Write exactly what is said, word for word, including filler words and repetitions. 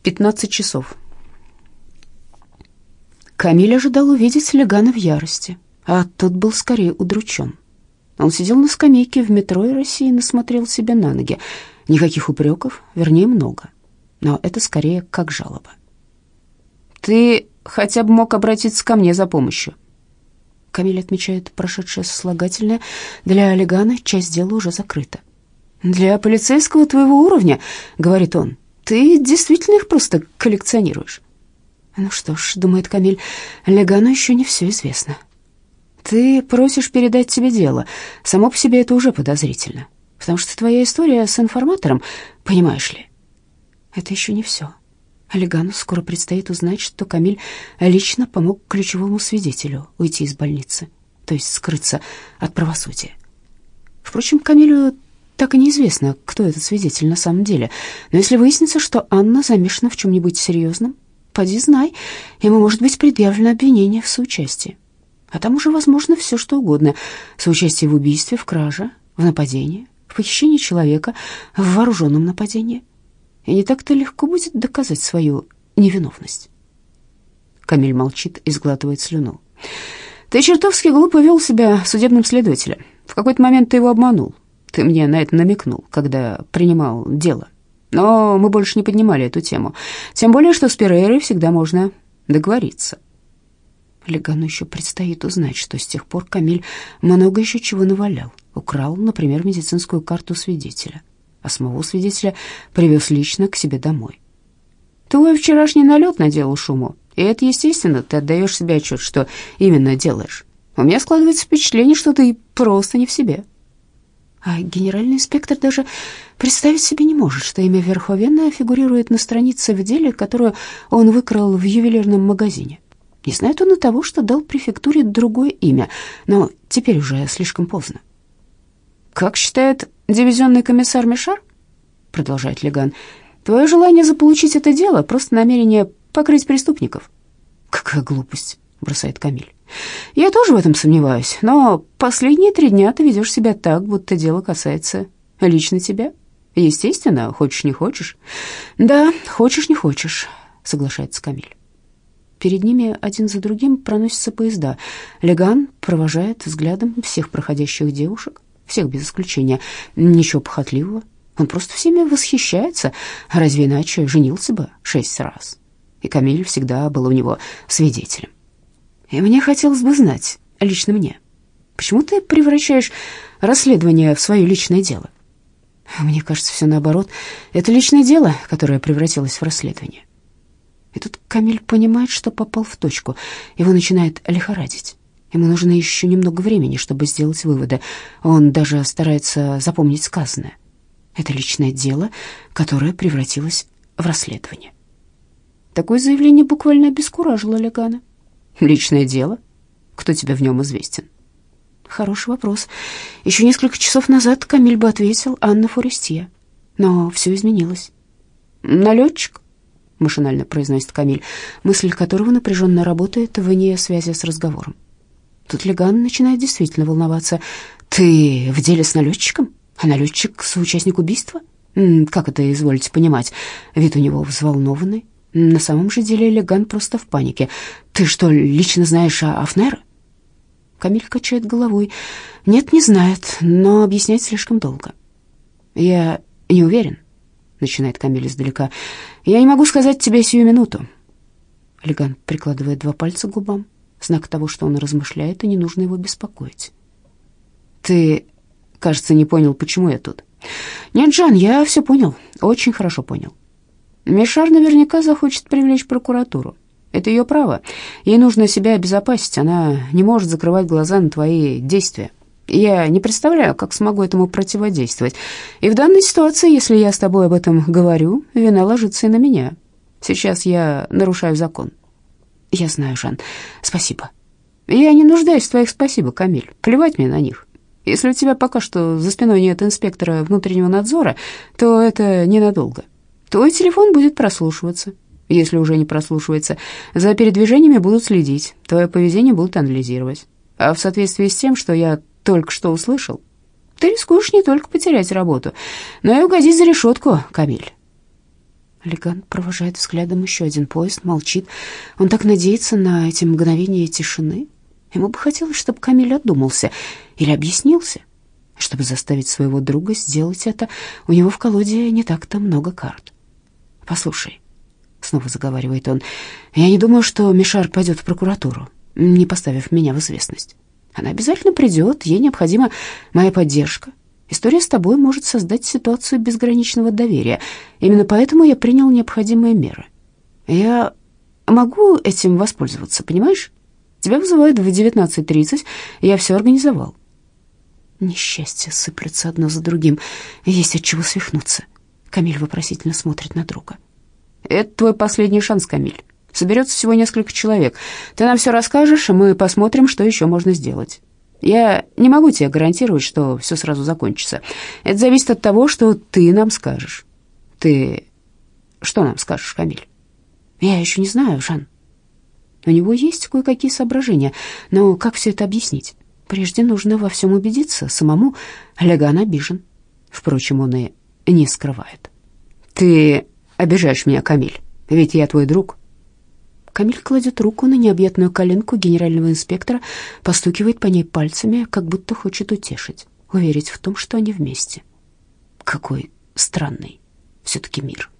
пятнадцать часов. Камиль ожидал увидеть Легана в ярости, а тот был скорее удручен. Он сидел на скамейке в метро и рассеянно смотрел себе на ноги. Никаких упреков, вернее, много. Но это скорее как жалоба. «Ты хотя бы мог обратиться ко мне за помощью». Камиль отмечает прошедшее сослагательное. Для Легана часть дела уже закрыта. «Для полицейского твоего уровня, — говорит он, — ты действительно их просто коллекционируешь». «Ну что ж, — думает Камиль, — Легану еще не все известно. Ты просишь передать тебе дело. Само по себе это уже подозрительно, потому что твоя история с информатором, понимаешь ли, это еще не все. Легану скоро предстоит узнать, что Камиль лично помог ключевому свидетелю уйти из больницы, то есть скрыться от правосудия. Впрочем, Камилю так и неизвестно, кто этот свидетель на самом деле, но если выяснится, что Анна замешана в чем-нибудь серьезном, поди знай, ему может быть предъявлено обвинение в соучастии. А там уже возможно все, что угодно. Соучастие в убийстве, в краже, в нападении, в похищении человека, в вооруженном нападении. И не так-то легко будет доказать свою невиновность. Камиль молчит и сглатывает слюну. «Ты чертовски глупо вел себя судебным следователем. В какой-то момент ты его обманул. Ты мне на это намекнул, когда принимал дело. Но мы больше не поднимали эту тему. Тем более, что с Перейрой всегда можно договориться». Легану еще предстоит узнать, что с тех пор Камиль много еще чего навалял. Украл, например, медицинскую карту свидетеля, а самого свидетеля привез лично к себе домой. Твой вчерашний налет наделал шуму, и это естественно, ты отдаешь себе отчет, что именно делаешь. У меня складывается впечатление, что ты просто не в себе. А генеральный инспектор даже представить себе не может, что имя Верховена фигурирует на странице в деле, которую он выкрал в ювелирном магазине. Не знает он и того, что дал префектуре другое имя, но теперь уже слишком поздно. «Как считает дивизионный комиссар Мишар, — продолжает Леган, — твое желание заполучить это дело — просто намерение покрыть преступников». «Какая глупость, — бросает Камиль. Я тоже в этом сомневаюсь, но последние три дня ты ведешь себя так, будто дело касается лично тебя. Естественно, хочешь не хочешь». «Да, хочешь не хочешь», — соглашается Камиль. Перед ними один за другим проносятся поезда. Леган провожает взглядом всех проходящих девушек, всех без исключения. Ничего похотливого. Он просто всеми восхищается. Разве иначе женился бы шесть раз? И Камиль всегда был у него свидетелем. И мне хотелось бы знать, лично мне, почему ты превращаешь расследование в свое личное дело? Мне кажется, все наоборот. Это личное дело, которое превратилось в расследование. И тут Камиль понимает, что попал в точку. Его начинает лихорадить. Ему нужно еще немного времени, чтобы сделать выводы. Он даже старается запомнить сказанное. Это личное дело, которое превратилось в расследование. Такое заявление буквально обескуражило Легана. Личное дело? Кто тебе в нем известен? Хороший вопрос. Еще несколько часов назад Камиль бы ответил Анна Форестье. Но все изменилось. Налетчик? Машинально произносит Камиль, мысль которого напряженно работает вне связи с разговором. Тут Леган начинает действительно волноваться. «Ты в деле с налетчиком? А налетчик — соучастник убийства? Как это, изволите понимать?» Вид у него взволнованный. На самом же деле Леган просто в панике. «Ты что, лично знаешь о Афнера?» Камиль качает головой. «Нет, не знает, но объяснять слишком долго». «Я не уверен», — начинает Камиль издалека. «Я не могу сказать тебе сию минуту». Леган прикладывает два пальца к губам, знак того, что он размышляет, и не нужно его беспокоить. «Ты, кажется, не понял, почему я тут». «Нет, Жан, я все понял, очень хорошо понял. Мишар наверняка захочет привлечь прокуратуру. Это ее право. Ей нужно себя обезопасить, она не может закрывать глаза на твои действия. Я не представляю, как смогу этому противодействовать. И в данной ситуации, если я с тобой об этом говорю, вина ложится и на меня. Сейчас я нарушаю закон». «Я знаю, Жан. Спасибо». «Я не нуждаюсь в твоих спасибо, Камиль. Плевать мне на них. Если у тебя пока что за спиной нет инспектора внутреннего надзора, то это ненадолго. Твой телефон будет прослушиваться. Если уже не прослушивается, за передвижениями будут следить, твое поведение будут анализировать. А в соответствии с тем, что я только что услышал, ты рискуешь не только потерять работу, но и угодить за решетку, Камиль». Леган провожает взглядом еще один поезд, молчит. Он так надеется на эти мгновения тишины. Ему бы хотелось, чтобы Камиль одумался или объяснился. Чтобы заставить своего друга сделать это, у него в колоде не так-то много карт. «Послушай», — снова заговаривает он, — «я не думаю, что Мишар пойдет в прокуратуру, не поставив меня в известность. Она обязательно придет, ей необходима моя поддержка. История с тобой может создать ситуацию безграничного доверия. Именно поэтому я принял необходимые меры. Я могу этим воспользоваться, понимаешь? Тебя вызывают в девятнадцать тридцать, я все организовал». Несчастья сыплются одно за другим. Есть от чего свихнуться. Камиль вопросительно смотрит на друга. «Это твой последний шанс, Камиль. Соберется всего несколько человек. Ты нам все расскажешь, и мы посмотрим, что еще можно сделать. Я не могу тебе гарантировать, что все сразу закончится. Это зависит от того, что ты нам скажешь. Ты что нам скажешь, Камиль?» «Я еще не знаю, Жан». У него есть кое-какие соображения, но как все это объяснить? Прежде нужно во всем убедиться самому. Леган обижен. Впрочем, он и не скрывает. «Ты обижаешь меня, Камиль, ведь я твой друг». Камиль кладет руку на необъятную коленку генерального инспектора, постукивает по ней пальцами, как будто хочет утешить, уверить в том, что они вместе. Какой странный все-таки мир.